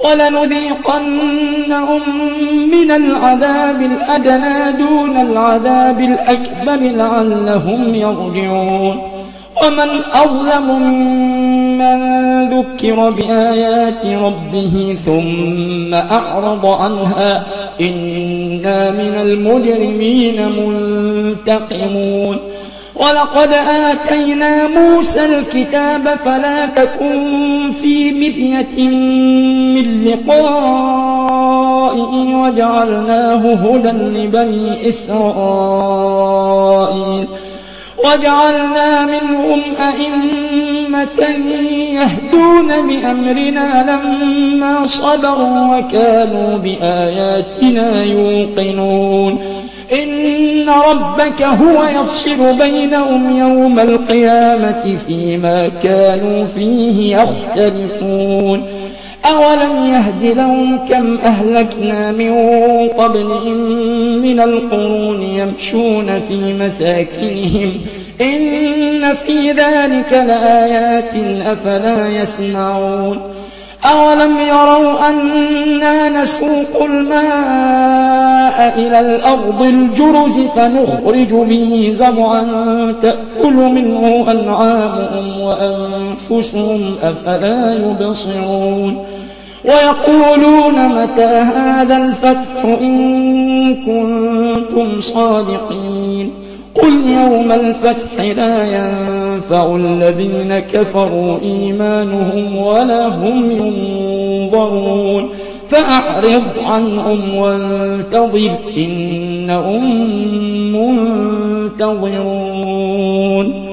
ولنذيقنهم من العذاب الأدنى دون العذاب الأكبر لعلهم يرجعون ومن أظلم ممن ذكر بآيات ربه ثم أعرض عنها إنا من المجرمين منتقمون ولقد آتينا موسى الكتاب فلا تكن في مرية من لقائه وجعلناه هدى لبني إسرائيل وجعلنا منهم أئمة يهدون بأمرنا لما صبروا وكانوا بآياتنا يوقنون إن ربك هو يفصل بينهم يوم القيامة فيما كانوا فيه يختلفون أولم يهد لهم كم أهلكنا من قبلهم من القرون يمشون في مساكنهم إن في ذلك لآيات أفلا يسمعون أولم يروا أنا نسوق الماء إلى الأرض الجرز فنخرج به زرعا تأكل منه أنعامهم وأنفسهم أفلا يبصرون ويقولون متى هذا الفتح إن كنتم صادقين قل يوم الفتح لا ينفع الذين كفروا إيمانهم ولا هم ينظرون فأعرض عنهم وانتظر إنهم منتظرون